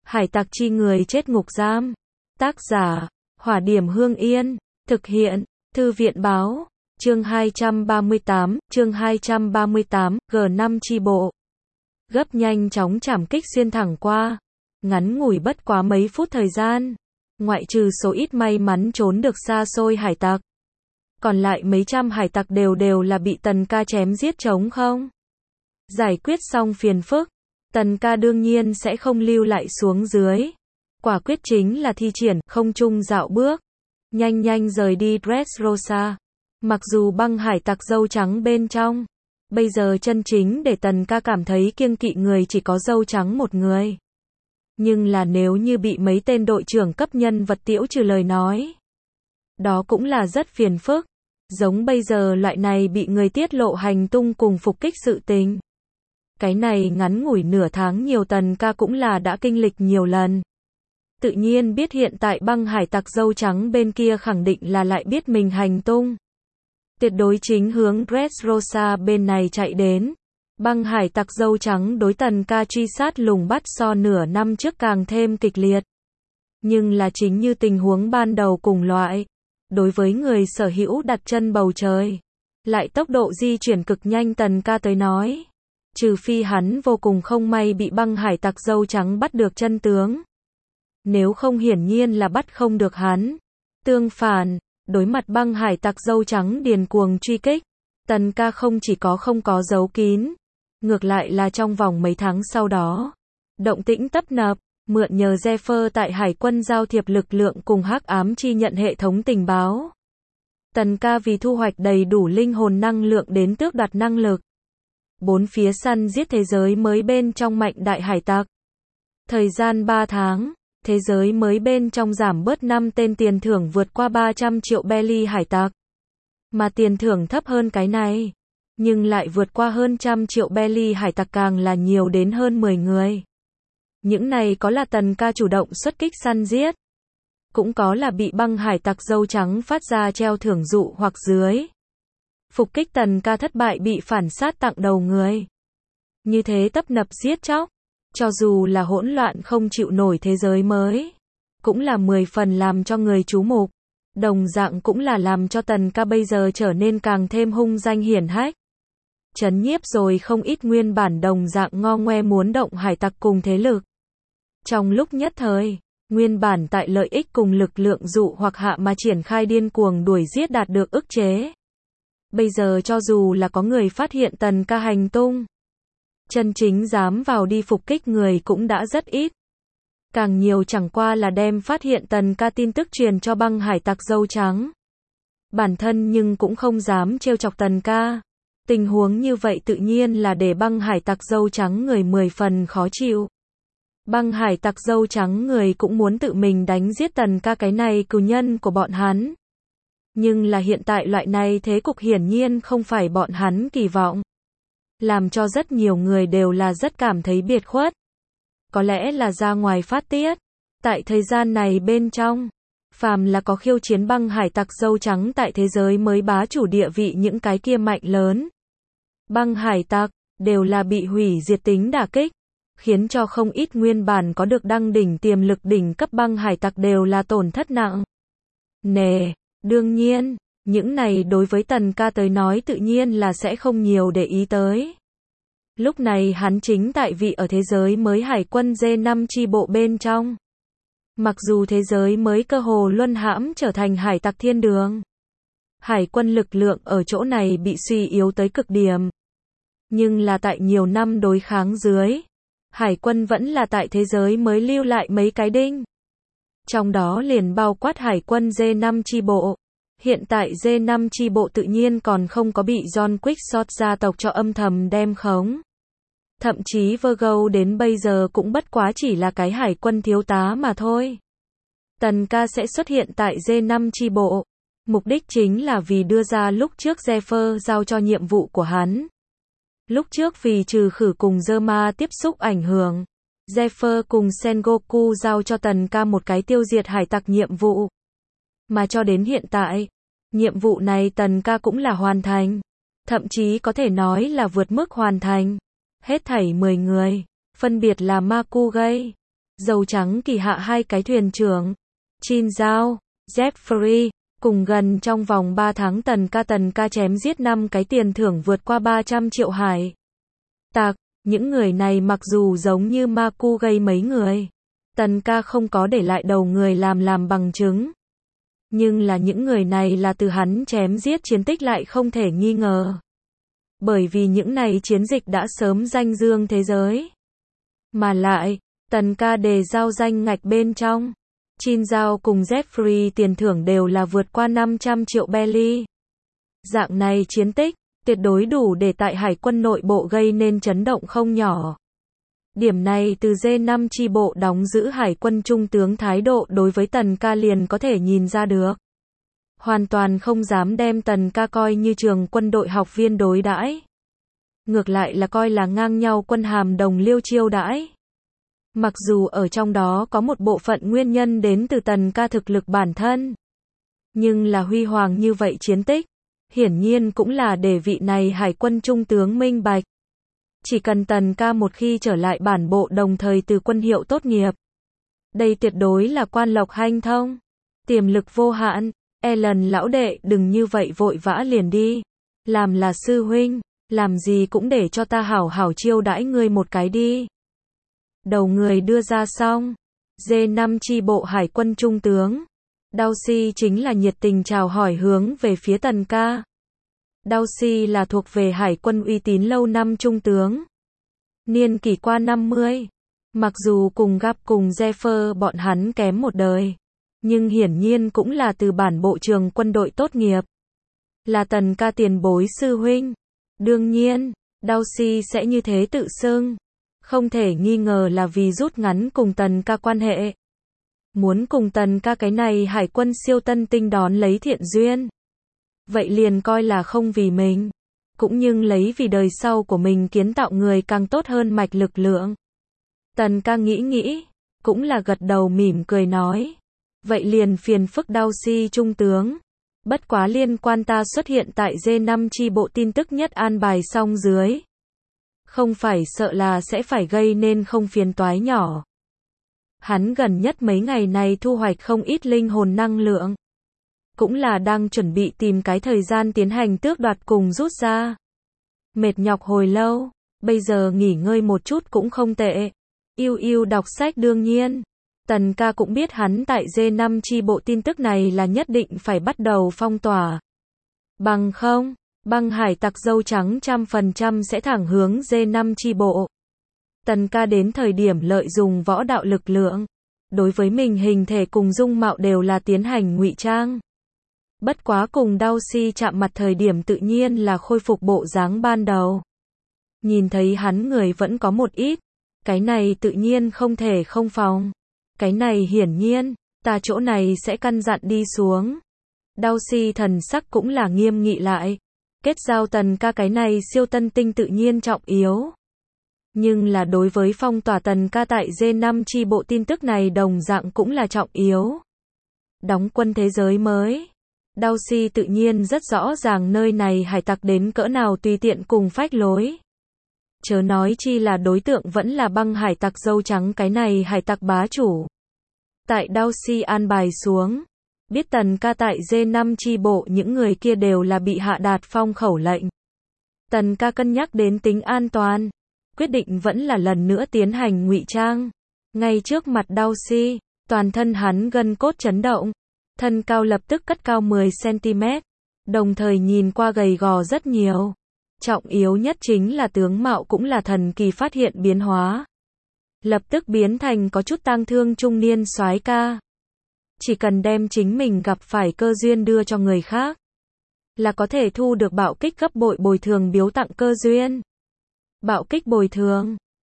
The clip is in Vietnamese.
Hải tặc chi người chết ngục giam. Tác giả, Hỏa Điểm Hương Yên. Thực hiện, Thư viện báo. Chương 238, G5 chi bộ. Gấp nhanh chóng chảm kích xuyên thẳng qua. Ngắn ngủi bất quá mấy phút thời gian. Ngoại trừ số ít may mắn trốn được xa xôi hải tặc. Còn lại mấy trăm hải tặc đều là bị Tần Ca chém giết trống không. Giải quyết xong phiền phức. Tần Ca đương nhiên sẽ không lưu lại xuống dưới. Quả quyết chính là thi triển không trung dạo bước. Nhanh rời đi Dressrosa. Mặc dù băng hải tặc dâu trắng bên trong. Bây giờ chân chính để Tần Ca cảm thấy kiêng kỵ người chỉ có dâu trắng một người. Nhưng là nếu như bị mấy tên đội trưởng cấp nhân vật tiễu trừ lời nói. Đó cũng là rất phiền phức. Giống bây giờ loại này bị người tiết lộ hành tung cùng phục kích sự tình. Cái này ngắn ngủi nửa tháng nhiều Tần Ca cũng là đã kinh lịch nhiều lần. Tự nhiên biết hiện tại băng hải tặc dâu trắng bên kia khẳng định là lại biết mình hành tung. Tuyệt đối chính hướng Dressrosa bên này chạy đến. Băng hải tặc dâu trắng đối Tần Ca truy sát lùng bắt so nửa năm trước càng thêm kịch liệt. Nhưng là chính như tình huống ban đầu cùng loại. Đối với người sở hữu đặt chân bầu trời. Lại tốc độ di chuyển cực nhanh Tần Ca tới nói. Trừ phi hắn vô cùng không may bị băng hải tặc dâu trắng bắt được chân tướng. Nếu không hiển nhiên là bắt không được hắn. Tương phản, đối mặt băng hải tặc dâu trắng điên cuồng truy kích. Tần Ca không chỉ không có giấu kín. Ngược lại là trong vòng mấy tháng sau đó. Động tĩnh tấp nập, mượn nhờ Zephyr tại hải quân giao thiệp lực lượng cùng hắc ám chi nhận hệ thống tình báo. Tần Ca vì thu hoạch đầy đủ linh hồn năng lượng đến tước đoạt năng lực. Bốn phía săn giết thế giới mới bên trong mạnh đại hải tặc. Thời gian 3 tháng, thế giới mới bên trong giảm bớt 5 tên tiền thưởng vượt qua 300 triệu belly hải tặc. Mà tiền thưởng thấp hơn cái này, nhưng lại vượt qua hơn 100 triệu belly hải tặc càng là nhiều đến hơn 10 người. Những này có là Tần Ca chủ động xuất kích săn giết. Cũng có là bị băng hải tặc dâu trắng phát ra treo thưởng dụ hoặc dưới. Phục kích Tần Ca thất bại bị phản sát tặng đầu người. Như thế tấp nập giết chóc. Cho dù là hỗn loạn không chịu nổi thế giới mới. Cũng là 10 phần làm cho người chú mục. Đồng dạng cũng là làm cho Tần Ca bây giờ trở nên càng thêm hung danh hiển hách. Chấn nhiếp rồi không ít nguyên bản đồng dạng ngo ngoe muốn động hải tặc cùng thế lực. Trong lúc nhất thời, nguyên bản tại lợi ích cùng lực lượng dụ hoặc hạ mà triển khai điên cuồng đuổi giết đạt được ức chế. Bây giờ cho dù là có người phát hiện Tần Ca hành tung, chân chính dám vào đi phục kích người cũng đã rất ít. Càng nhiều chẳng qua là đem phát hiện Tần Ca tin tức truyền cho băng hải tặc dâu trắng. Bản thân nhưng cũng không dám trêu chọc Tần Ca. Tình huống như vậy tự nhiên là để băng hải tặc dâu trắng người 10 phần khó chịu. Băng hải tặc dâu trắng người cũng muốn tự mình đánh giết Tần Ca cái này cừu nhân của bọn hắn. Nhưng là hiện tại loại này thế cục hiển nhiên không phải bọn hắn kỳ vọng. Làm cho rất nhiều người đều là rất cảm thấy biệt khuất. Có lẽ là ra ngoài phát tiết. Tại thời gian này bên trong, phàm là có khiêu chiến băng hải tặc dâu trắng tại thế giới mới bá chủ địa vị những cái kia mạnh lớn. Băng hải tặc, đều là bị hủy diệt tính đả kích. Khiến cho không ít nguyên bản có được đăng đỉnh tiềm lực đỉnh cấp băng hải tặc đều là tổn thất nặng nề. Đương nhiên, những này đối với Tần Ca tới nói tự nhiên là sẽ không nhiều để ý tới. Lúc này hắn chính tại vị ở thế giới mới hải quân G5 chi bộ bên trong. Mặc dù thế giới mới cơ hồ luân hãm trở thành hải tặc thiên đường. Hải quân lực lượng ở chỗ này bị suy yếu tới cực điểm. Nhưng là tại nhiều năm đối kháng dưới, hải quân vẫn là tại thế giới mới lưu lại mấy cái đinh. Trong đó liền bao quát hải quân G5 chi bộ. Hiện tại G5 chi bộ tự nhiên còn không có bị John Quickshot gia tộc cho âm thầm đem khống. Thậm chí Virgo đến bây giờ cũng bất quá chỉ là cái hải quân thiếu tá mà thôi. Tần Ca sẽ xuất hiện tại G5 chi bộ. Mục đích chính là vì đưa ra lúc trước Zephyr giao cho nhiệm vụ của hắn. Lúc trước vì trừ khử cùng Zerma tiếp xúc ảnh hưởng. Zephyr cùng Sengoku giao cho Tần Ca một cái tiêu diệt hải tặc nhiệm vụ. Mà cho đến hiện tại, nhiệm vụ này Tần Ca cũng là hoàn thành. Thậm chí có thể nói là vượt mức hoàn thành. Hết thảy 10 người, phân biệt là Makugay, Dâu trắng kỳ hạ hai cái thuyền trưởng, Chin Zhao, Jeffrey, cùng gần trong vòng 3 tháng Tần ca chém giết 5 cái tiền thưởng vượt qua 300 triệu hải tặc. Những người này mặc dù giống như ma cu gây mấy người, Tần ca không có để lại đầu người làm bằng chứng. Nhưng là những người này là từ hắn chém giết chiến tích lại không thể nghi ngờ. Bởi vì những này chiến dịch đã sớm danh dương thế giới. Mà lại, Tần ca đề giao danh ngạch bên trong. Chin Zhao cùng Jeffrey tiền thưởng đều là vượt qua 500 triệu belly. Dạng này chiến tích, tuyệt đối đủ để tại hải quân nội bộ gây nên chấn động không nhỏ. Điểm này từ D5 chi bộ đóng giữ hải quân trung tướng thái độ đối với Tần ca liền có thể nhìn ra được. Hoàn toàn không dám đem Tần ca coi như trường quân đội học viên đối đãi. Ngược lại là coi là ngang nhau quân hàm đồng liêu chiêu đãi. Mặc dù ở trong đó có một bộ phận nguyên nhân đến từ Tần ca thực lực bản thân. Nhưng là huy hoàng như vậy chiến tích, hiển nhiên cũng là để vị này hải quân trung tướng minh bạch. Chỉ cần Tần ca một khi trở lại bản bộ đồng thời từ quân hiệu tốt nghiệp. Đây tuyệt đối là quan lộc hanh thông. Tiềm lực vô hạn. Ellen lão đệ đừng như vậy vội vã liền đi. Làm là sư huynh, làm gì cũng để cho ta hảo hảo chiêu đãi ngươi một cái đi. Đầu người đưa ra xong. D5 chi bộ hải quân trung tướng. Doucy chính là nhiệt tình chào hỏi hướng về phía Tần ca. Doucy là thuộc về hải quân uy tín lâu năm trung tướng. Niên kỷ qua 50. Mặc dù cùng gặp cùng Jeffer bọn hắn kém một đời. Nhưng hiển nhiên cũng là từ bản bộ trường quân đội tốt nghiệp. Là Tần ca tiền bối sư huynh. Đương nhiên, Doucy sẽ như thế tự xưng. Không thể nghi ngờ là vì rút ngắn cùng Tần ca quan hệ. Muốn cùng Tần ca cái này hải quân siêu tân tinh đón lấy thiện duyên. Vậy liền coi là không vì mình. Cũng nhưng lấy vì đời sau của mình kiến tạo người càng tốt hơn mạch lực lượng. Tần ca nghĩ. Cũng là gật đầu mỉm cười nói. Vậy liền phiền phức Doucy trung tướng. Bất quá liên quan ta xuất hiện tại D5 chi bộ tin tức nhất an bài xong dưới. Không phải sợ là sẽ phải gây nên không phiền toái nhỏ. Hắn gần nhất mấy ngày này thu hoạch không ít linh hồn năng lượng. Cũng là đang chuẩn bị tìm cái thời gian tiến hành tước đoạt cùng rút ra. Mệt nhọc hồi lâu, bây giờ nghỉ ngơi một chút cũng không tệ. Yêu đọc sách đương nhiên. Tần ca cũng biết hắn tại D5 chi bộ tin tức này là nhất định phải bắt đầu phong tỏa. Bằng không, băng hải tặc dâu trắng 100% sẽ thẳng hướng D5 chi bộ. Tần ca đến thời điểm lợi dụng võ đạo lực lượng. Đối với mình hình thể cùng dung mạo đều là tiến hành ngụy trang. Bất quá cùng Doucy chạm mặt thời điểm tự nhiên là khôi phục bộ dáng ban đầu. Nhìn thấy hắn người vẫn có một ít. Cái này tự nhiên không thể không phòng. Cái này hiển nhiên, ta chỗ này sẽ căn dặn đi xuống. Doucy thần sắc cũng là nghiêm nghị lại. Kết giao Tần ca cái này siêu tân tinh tự nhiên trọng yếu. Nhưng là đối với phong tỏa Tần ca tại D5 chi bộ tin tức này đồng dạng cũng là trọng yếu. Đóng quân thế giới mới. Doucy tự nhiên rất rõ ràng nơi này hải tặc đến cỡ nào tùy tiện cùng phách lối. Chớ nói chi là đối tượng vẫn là băng hải tặc dâu trắng cái này hải tặc bá chủ. Tại Doucy an bài xuống. Biết Tần ca tại D5 chi bộ những người kia đều là bị hạ đạt phong khẩu lệnh. Tần ca cân nhắc đến tính an toàn. Quyết định vẫn là lần nữa tiến hành ngụy trang. Ngay trước mặt Doucy, toàn thân hắn gân cốt chấn động. Thân cao lập tức cất cao 10cm. Đồng thời nhìn qua gầy gò rất nhiều. Trọng yếu nhất chính là tướng mạo cũng là thần kỳ phát hiện biến hóa. Lập tức biến thành có chút tang thương trung niên soái ca. Chỉ cần đem chính mình gặp phải cơ duyên đưa cho người khác. Là có thể thu được bạo kích gấp bội bồi thường biếu tặng cơ duyên. Bạo kích bồi thường.